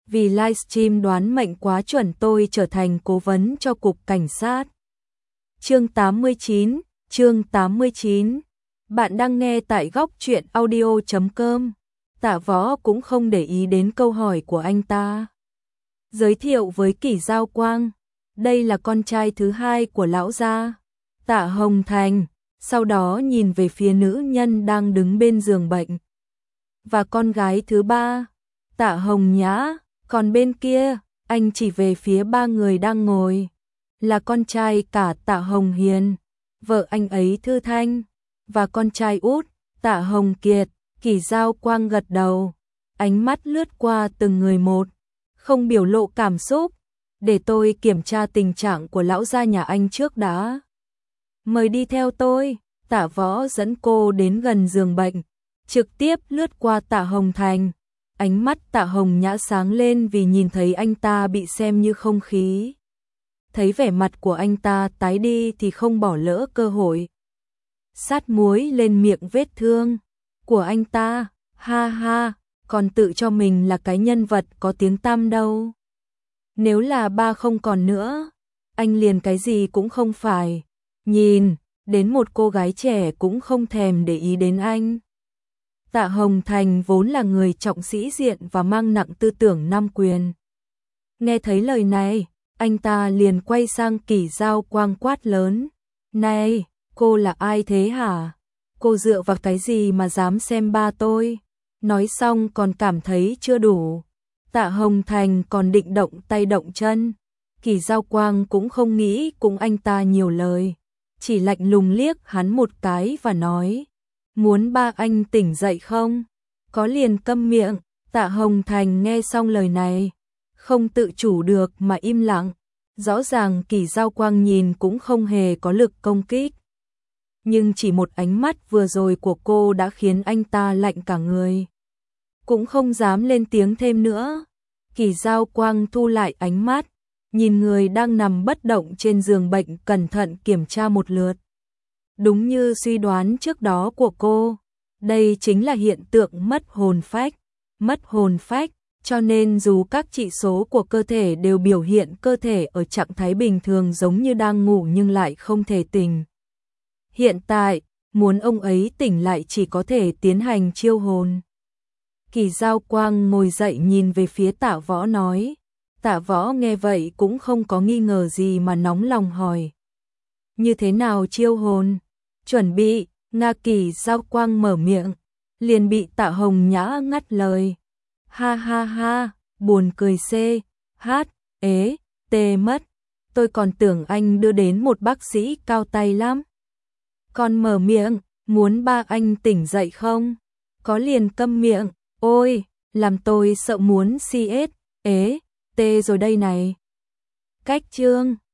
vì livestream đoán mệnh quá chuẩn tôi trở thành cố vấn cho cục cảnh sát. Chương 89. Bạn đang nghe tại góc truyện audio.com. Tạ Võ cũng không để ý đến câu hỏi của anh ta. Giới thiệu với Kỷ Giao Quang, đây là con trai thứ hai của lão gia, Tạ Hồng Thành, sau đó nhìn về phía nữ nhân đang đứng bên giường bệnh. Và con gái thứ ba, Tạ Hồng Nhã, còn bên kia, anh chỉ về phía ba người đang ngồi, là con trai cả Tạ Hồng Hiền, vợ anh ấy Thư Thanh, và con trai út, Tạ Hồng Kiệt. Kỷ Giao Quang gật đầu, ánh mắt lướt qua từng người một, không biểu lộ cảm xúc, để tôi kiểm tra tình trạng của lão gia nhà anh trước đã. Mời đi theo tôi. Tạ Võ dẫn cô đến gần giường bệnh, trực tiếp lướt qua Tạ Hồng Thành. Ánh mắt Tạ Hồng Nhã sáng lên vì nhìn thấy anh ta bị xem như không khí. Thấy vẻ mặt của anh ta tái đi thì không bỏ lỡ cơ hội. Sát muối lên miệng vết thương của anh ta, ha ha, còn tự cho mình là cái nhân vật có tiếng tăm đâu. Nếu là ba không còn nữa, anh liền cái gì cũng không phải. Nhìn đến một cô gái trẻ cũng không thèm để ý đến anh. Tạ Hồng Thành vốn là người trọng sĩ diện và mang nặng tư tưởng nam quyền. Nghe thấy lời này, anh ta liền quay sang Kỷ Giao Quang quát lớn. Này, cô là ai thế hả? Cô dựa vào cái gì mà dám xem ba tôi? Nói xong còn cảm thấy chưa đủ. Tạ Hồng Thành còn định động tay động chân. Kỷ Giao Quang cũng không nghĩ cùng anh ta nhiều lời. Chỉ lạnh lùng liếc hắn một cái và nói. Muốn ba anh tỉnh dậy không? Có liền câm miệng. Tạ Hồng Thành nghe xong lời này, không tự chủ được mà im lặng. Rõ ràng Kỷ Giao Quang nhìn cũng không hề có lực công kích. Nhưng chỉ một ánh mắt vừa rồi của cô đã khiến anh ta lạnh cả người. Cũng không dám lên tiếng thêm nữa. Kỷ Giao Quang thu lại ánh mắt, nhìn người đang nằm bất động trên giường bệnh cẩn thận kiểm tra một lượt. Đúng như suy đoán trước đó của cô, đây chính là hiện tượng mất hồn phách. Mất hồn phách, cho nên dù các chỉ số của cơ thể đều biểu hiện cơ thể ở trạng thái bình thường giống như đang ngủ nhưng lại không thể tỉnh. Hiện tại, muốn ông ấy tỉnh lại chỉ có thể tiến hành chiêu hồn. Kỷ Giao Quang ngồi dậy nhìn về phía Tạ Võ nói. Tạ Võ nghe vậy cũng không có nghi ngờ gì mà nóng lòng hỏi. Như thế nào chiêu hồn? Chuẩn bị, Nga. Kỷ Giao Quang mở miệng, liền bị Tạ Hồng Nhã ngắt lời. Ha ha ha, buồn cười xê, hát, ế, tê mất. Tôi còn tưởng anh đưa đến một bác sĩ cao tay lắm. Còn mở miệng, muốn ba anh tỉnh dậy không? Có liền câm miệng, ôi, làm tôi sợ muốn CS, ế, tê rồi đây này. Cách chương